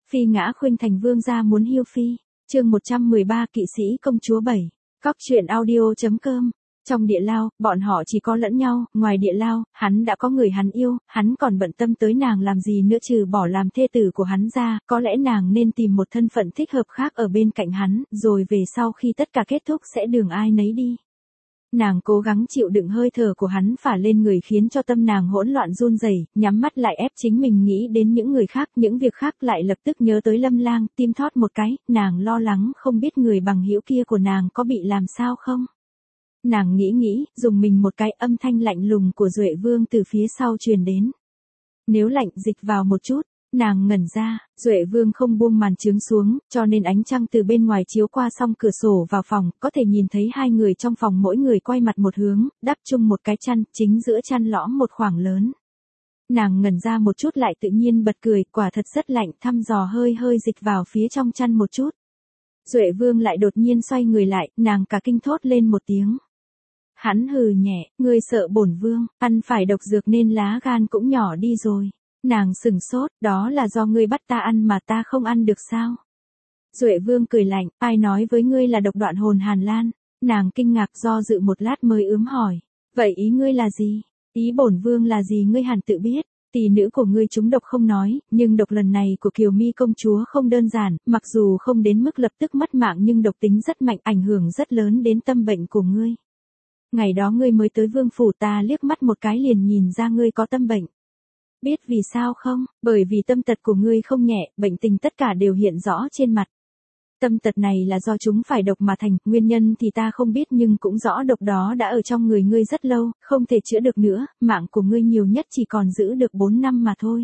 Phi ngã khuynh thành vương gia muốn hiêu phi. Chương 113 Kỵ sĩ công chúa 7. Cóc truyện audio.com. Trong địa lao, bọn họ chỉ có lẫn nhau, ngoài địa lao, hắn đã có người hắn yêu, hắn còn bận tâm tới nàng làm gì nữa trừ bỏ làm thê tử của hắn ra, có lẽ nàng nên tìm một thân phận thích hợp khác ở bên cạnh hắn, rồi về sau khi tất cả kết thúc sẽ đường ai nấy đi. Nàng cố gắng chịu đựng hơi thở của hắn phả lên người khiến cho tâm nàng hỗn loạn run rẩy, nhắm mắt lại ép chính mình nghĩ đến những người khác, những việc khác lại lập tức nhớ tới Lâm Lang, tim thót một cái, nàng lo lắng không biết người bằng hữu kia của nàng có bị làm sao không. Nàng nghĩ, dùng mình một cái, âm thanh lạnh lùng của Duệ Vương từ phía sau truyền đến. Nếu lạnh dịch vào một chút. Nàng ngẩn ra, Duệ Vương không buông màn trướng xuống, cho nên ánh trăng từ bên ngoài chiếu qua song cửa sổ vào phòng, có thể nhìn thấy hai người trong phòng mỗi người quay mặt một hướng, đắp chung một cái chăn, chính giữa chăn lõm một khoảng lớn. Nàng ngẩn ra một chút lại tự nhiên bật cười, quả thật rất lạnh, thăm dò hơi dịch vào phía trong chăn một chút. Duệ Vương lại đột nhiên xoay người lại, nàng cả kinh thốt lên một tiếng. Hắn hừ nhẹ, ngươi sợ bổn vương, ăn phải độc dược nên lá gan cũng nhỏ đi rồi. Nàng sừng sốt, đó là do ngươi bắt ta ăn mà ta không ăn được sao? Duệ Vương cười lạnh, ai nói với ngươi là độc đoạn hồn Hàn Lan? Nàng kinh ngạc do dự một lát mới ướm hỏi, vậy ý ngươi là gì? Ý bổn vương là gì ngươi hẳn tự biết, tỷ nữ của ngươi trúng độc không nói, nhưng độc lần này của Kiều Mi công chúa không đơn giản, mặc dù không đến mức lập tức mất mạng nhưng độc tính rất mạnh, ảnh hưởng rất lớn đến tâm bệnh của ngươi. Ngày đó ngươi mới tới vương phủ ta liếc mắt một cái liền nhìn ra ngươi có tâm bệnh. Biết vì sao không? Bởi vì tâm tật của ngươi không nhẹ, bệnh tình tất cả đều hiện rõ trên mặt. Tâm tật này là do chúng phải độc mà thành, nguyên nhân thì ta không biết nhưng cũng rõ độc đó đã ở trong người ngươi rất lâu, không thể chữa được nữa, mạng của ngươi nhiều nhất chỉ còn giữ được 4 năm mà thôi.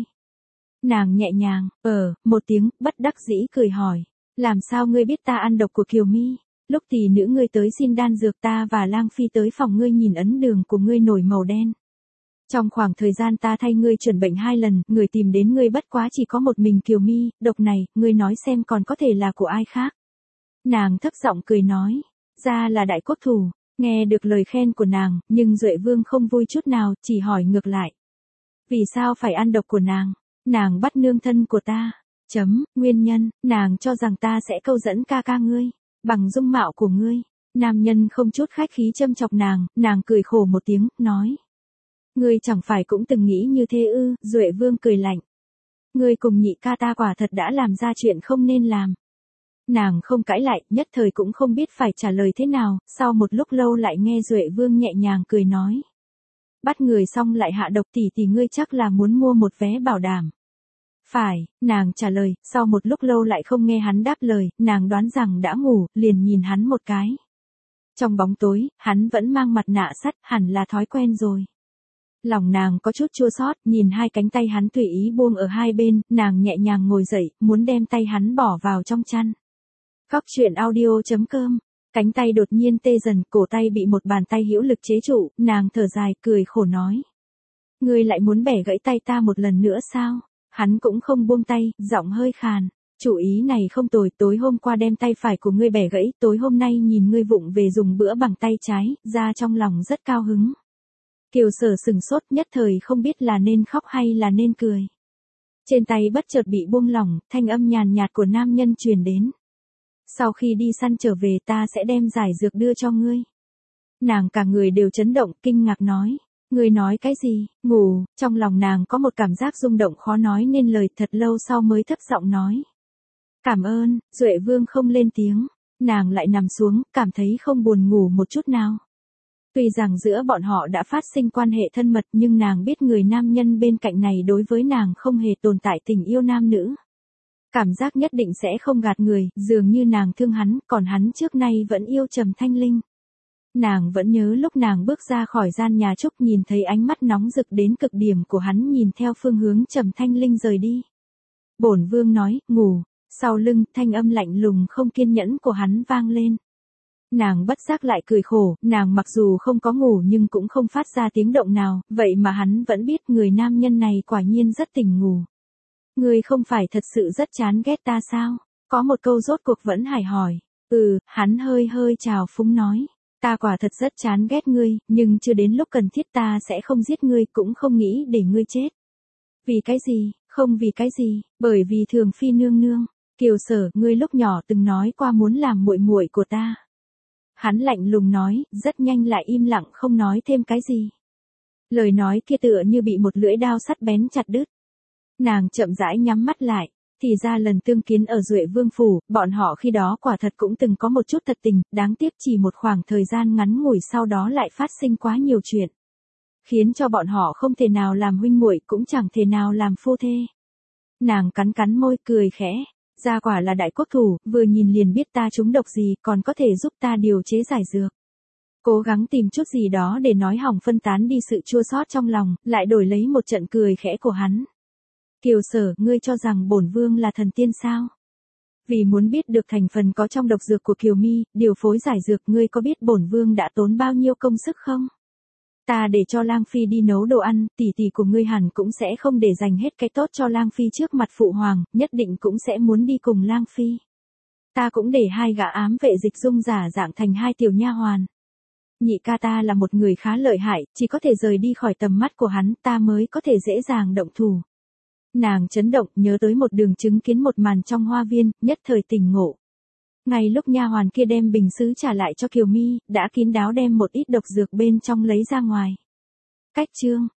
Nàng nhẹ nhàng, một tiếng, bất đắc dĩ cười hỏi, làm sao ngươi biết ta ăn độc của Kiều Mi? Lúc tỷ nữ ngươi tới xin đan dược ta và Lang Phi tới phòng ngươi nhìn ấn đường của ngươi nổi màu đen. Trong khoảng thời gian ta thay ngươi chuẩn bệnh 2 lần, người tìm đến ngươi bất quá chỉ có một mình Kiều Mi, độc này, ngươi nói xem còn có thể là của ai khác. Nàng thấp giọng cười nói, ra là đại cốt thủ, nghe được lời khen của nàng, nhưng Duệ Vương không vui chút nào, chỉ hỏi ngược lại. Vì sao phải ăn độc của nàng? Nàng bắt nương thân của ta. Nguyên nhân, nàng cho rằng ta sẽ câu dẫn ca ca ngươi, bằng dung mạo của ngươi. Nam nhân không chút khách khí châm chọc nàng cười khổ một tiếng, nói. Ngươi chẳng phải cũng từng nghĩ như thế ư? Duệ Vương cười lạnh. Ngươi cùng nhị ca ta quả thật đã làm ra chuyện không nên làm. Nàng không cãi lại, nhất thời cũng không biết phải trả lời thế nào, sau một lúc lâu lại nghe Duệ Vương nhẹ nhàng cười nói. Bắt người xong lại hạ độc tỷ ngươi chắc là muốn mua một vé bảo đảm. Phải, nàng trả lời, sau một lúc lâu lại không nghe hắn đáp lời, nàng đoán rằng đã ngủ, liền nhìn hắn một cái. Trong bóng tối, hắn vẫn mang mặt nạ sắt, hẳn là thói quen rồi. Lòng nàng có chút chua xót, nhìn hai cánh tay hắn tùy ý buông ở hai bên, nàng nhẹ nhàng ngồi dậy, muốn đem tay hắn bỏ vào trong chăn. Cóc truyện audio.com. Cánh tay đột nhiên tê dần, cổ tay bị một bàn tay hữu lực chế trụ, nàng thở dài, cười khổ nói. Ngươi lại muốn bẻ gãy tay ta một lần nữa sao? Hắn cũng không buông tay, giọng hơi khàn. Chủ ý này không tồi, tối hôm qua đem tay phải của ngươi bẻ gãy, tối hôm nay nhìn ngươi vụng về dùng bữa bằng tay trái, ra trong lòng rất cao hứng. Kiều Sở sừng sốt, nhất thời không biết là nên khóc hay là nên cười. Trên tay bất chợt bị buông lỏng, thanh âm nhàn nhạt của nam nhân truyền đến. Sau khi đi săn trở về ta sẽ đem giải dược đưa cho ngươi. Nàng cả người đều chấn động, kinh ngạc nói. Ngươi nói cái gì? Ngủ, trong lòng nàng có một cảm giác rung động khó nói nên lời, thật lâu sau mới thấp giọng nói. Cảm ơn. Duệ Vương không lên tiếng. Nàng lại nằm xuống, cảm thấy không buồn ngủ một chút nào. Tuy rằng giữa bọn họ đã phát sinh quan hệ thân mật nhưng nàng biết người nam nhân bên cạnh này đối với nàng không hề tồn tại tình yêu nam nữ. Cảm giác nhất định sẽ không gạt người, dường như nàng thương hắn, còn hắn trước nay vẫn yêu Trầm Thanh Linh. Nàng vẫn nhớ lúc nàng bước ra khỏi gian nhà trúc nhìn thấy ánh mắt nóng rực đến cực điểm của hắn nhìn theo phương hướng Trầm Thanh Linh rời đi. Bổn vương nói, ngủ, sau lưng thanh âm lạnh lùng không kiên nhẫn của hắn vang lên. Nàng bất giác lại cười khổ, nàng mặc dù không có ngủ nhưng cũng không phát ra tiếng động nào, vậy mà hắn vẫn biết người nam nhân này quả nhiên rất tỉnh ngủ. Ngươi không phải thật sự rất chán ghét ta sao? Có một câu rốt cuộc vẫn hài hỏi. Hắn hơi trào phúng nói. Ta quả thật rất chán ghét ngươi, nhưng chưa đến lúc cần thiết ta sẽ không giết ngươi cũng không nghĩ để ngươi chết. Vì cái gì? Không vì cái gì, bởi vì Thường Phi nương nương, Kiều Sở, ngươi lúc nhỏ từng nói qua muốn làm muội muội của ta. Hắn lạnh lùng nói, rất nhanh lại im lặng không nói thêm cái gì. Lời nói kia tựa như bị một lưỡi dao sắt bén chặt đứt. Nàng chậm rãi nhắm mắt lại, thì ra lần tương kiến ở Duệ Vương Phủ, bọn họ khi đó quả thật cũng từng có một chút thật tình, đáng tiếc chỉ một khoảng thời gian ngắn ngủi sau đó lại phát sinh quá nhiều chuyện. Khiến cho bọn họ không thể nào làm huynh muội cũng chẳng thể nào làm phu thê. Nàng cắn cắn môi cười khẽ, gia quả là đại quốc thủ, vừa nhìn liền biết ta trúng độc gì còn có thể giúp ta điều chế giải dược. Cố gắng tìm chút gì đó để nói hỏng phân tán đi sự chua xót trong lòng, lại đổi lấy một trận cười khẽ của hắn. Kiều Sở, ngươi cho rằng bổn vương là thần tiên sao? Vì muốn biết được thành phần có trong độc dược của Kiều Mi, điều phối giải dược, ngươi có biết bổn vương đã tốn bao nhiêu công sức không? Ta để cho Lang Phi đi nấu đồ ăn, tỷ tỷ của ngươi hẳn cũng sẽ không để dành hết cái tốt cho Lang Phi trước mặt phụ hoàng, nhất định cũng sẽ muốn đi cùng Lang Phi. Ta cũng để 2 gã ám vệ dịch dung giả dạng thành 2 tiểu nha hoàn. Nhị ca ta là một người khá lợi hại, chỉ có thể rời đi khỏi tầm mắt của hắn, ta mới có thể dễ dàng động thủ. Nàng chấn động, nhớ tới một đường chứng kiến một màn trong hoa viên, nhất thời tỉnh ngộ. Ngay lúc nha hoàn kia đem bình sứ trả lại cho Kiều Mi, đã kín đáo đem một ít độc dược bên trong lấy ra ngoài. Cách chương